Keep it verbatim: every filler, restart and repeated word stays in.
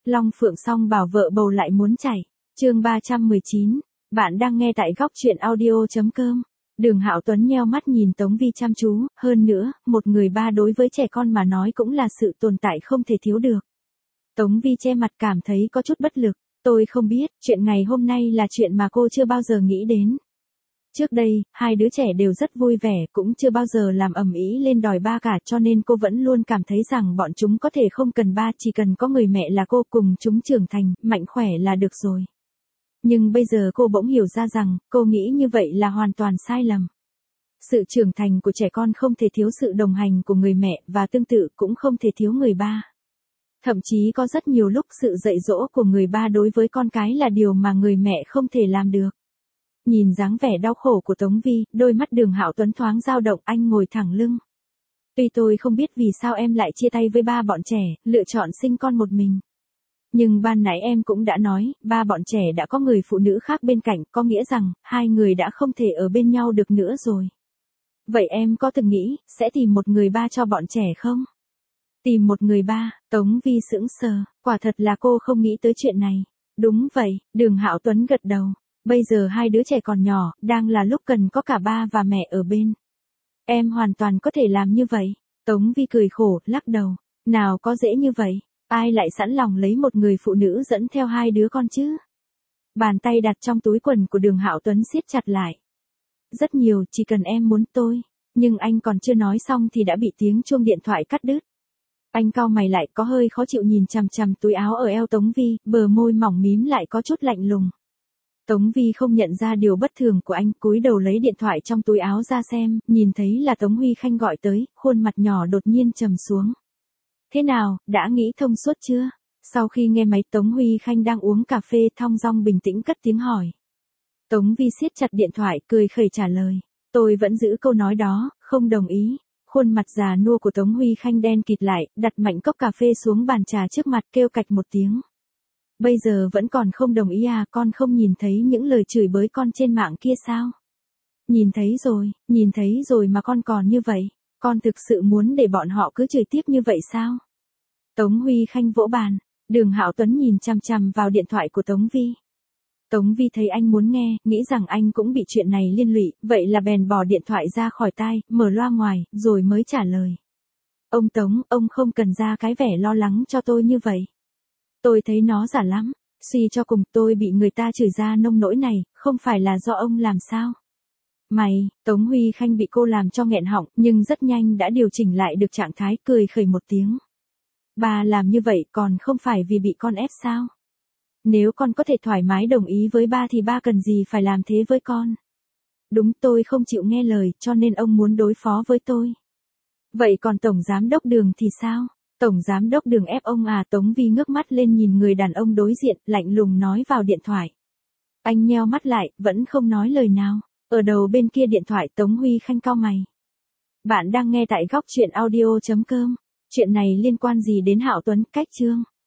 Long Phượng song bảo vợ bầu lại muốn chảy. Chương ba trăm mười chín. Bạn đang nghe tại góc truyện audio chấm com. Đường Hạo Tuấn nheo mắt nhìn Tống Vi chăm chú, hơn nữa, một người ba đối với trẻ con mà nói cũng là sự tồn tại không thể thiếu được. Tống Vi che mặt cảm thấy có chút bất lực. Tôi không biết, chuyện ngày hôm nay là chuyện mà cô chưa bao giờ nghĩ đến. Trước đây, hai đứa trẻ đều rất vui vẻ, cũng chưa bao giờ làm ầm ĩ lên đòi ba cả, cho nên cô vẫn luôn cảm thấy rằng bọn chúng có thể không cần ba, chỉ cần có người mẹ là cô, cùng chúng trưởng thành, mạnh khỏe là được rồi. Nhưng bây giờ cô bỗng hiểu ra rằng, cô nghĩ như vậy là hoàn toàn sai lầm. Sự trưởng thành của trẻ con không thể thiếu sự đồng hành của người mẹ, và tương tự cũng không thể thiếu người ba. Thậm chí có rất nhiều lúc sự dạy dỗ của người ba đối với con cái là điều mà người mẹ không thể làm được. Nhìn dáng vẻ đau khổ của Tống Vi, đôi mắt Đường Hạo Tuấn thoáng dao động, anh ngồi thẳng lưng. Tuy tôi không biết vì sao em lại chia tay với ba bọn trẻ, lựa chọn sinh con một mình. Nhưng ban nãy em cũng đã nói, ba bọn trẻ đã có người phụ nữ khác bên cạnh, có nghĩa rằng, hai người đã không thể ở bên nhau được nữa rồi. Vậy em có từng nghĩ, sẽ tìm một người ba cho bọn trẻ không? Tìm một người ba, Tống Vi sững sờ, quả thật là cô không nghĩ tới chuyện này. Đúng vậy, Đường Hạo Tuấn gật đầu. Bây giờ hai đứa trẻ còn nhỏ, đang là lúc cần có cả ba và mẹ ở bên. Em hoàn toàn có thể làm như vậy. Tống Vi cười khổ, lắc đầu. Nào có dễ như vậy, ai lại sẵn lòng lấy một người phụ nữ dẫn theo hai đứa con chứ? Bàn tay đặt trong túi quần của Đường Hạo Tuấn siết chặt lại. Rất nhiều, chỉ cần em muốn tôi. Nhưng anh còn chưa nói xong thì đã bị tiếng chuông điện thoại cắt đứt. Anh cau mày lại, có hơi khó chịu nhìn chằm chằm túi áo ở eo Tống Vi, bờ môi mỏng mím lại có chút lạnh lùng. Tống Vi không nhận ra điều bất thường của anh, cúi đầu lấy điện thoại trong túi áo ra xem, nhìn thấy là Tống Huy Khanh gọi tới, khuôn mặt nhỏ đột nhiên trầm xuống. Thế nào, đã nghĩ thông suốt chưa? Sau khi nghe máy, Tống Huy Khanh đang uống cà phê thong dong bình tĩnh cất tiếng hỏi. Tống Vi siết chặt điện thoại, cười khẩy trả lời. Tôi vẫn giữ câu nói đó, không đồng ý. Khuôn mặt già nua của Tống Huy Khanh đen kịt lại, đặt mạnh cốc cà phê xuống bàn trà trước mặt, kêu cạch một tiếng. Bây giờ vẫn còn không đồng ý à, con không nhìn thấy những lời chửi bới con trên mạng kia sao? Nhìn thấy rồi, nhìn thấy rồi mà con còn như vậy. Con thực sự muốn để bọn họ cứ chửi tiếp như vậy sao? Tống Huy Khanh vỗ bàn. Đường Hạo Tuấn nhìn chằm chằm vào điện thoại của Tống Vi. Tống Vi thấy anh muốn nghe, nghĩ rằng anh cũng bị chuyện này liên lụy, vậy là bèn bỏ điện thoại ra khỏi tai, mở loa ngoài, rồi mới trả lời. Ông Tống, ông không cần ra cái vẻ lo lắng cho tôi như vậy. Tôi thấy nó giả lắm, suy cho cùng tôi bị người ta chửi ra nông nỗi này, không phải là do ông làm sao? Mày, Tống Huy Khanh bị cô làm cho nghẹn họng, nhưng rất nhanh đã điều chỉnh lại được trạng thái, cười khẩy một tiếng. Bà làm như vậy còn không phải vì bị con ép sao? Nếu con có thể thoải mái đồng ý với ba thì ba cần gì phải làm thế với con? Đúng, tôi không chịu nghe lời, cho nên ông muốn đối phó với tôi. Vậy còn Tổng Giám đốc Đường thì sao? Tổng Giám đốc Đường ép ông à? Tống Vi ngước mắt lên nhìn người đàn ông đối diện, lạnh lùng nói vào điện thoại. Anh nheo mắt lại, vẫn không nói lời nào. Ở đầu bên kia điện thoại Tống Huy Khanh cau mày. Bạn đang nghe tại góc truyện audio chấm com. Chuyện này liên quan gì đến Hạo Tuấn? Cách chương.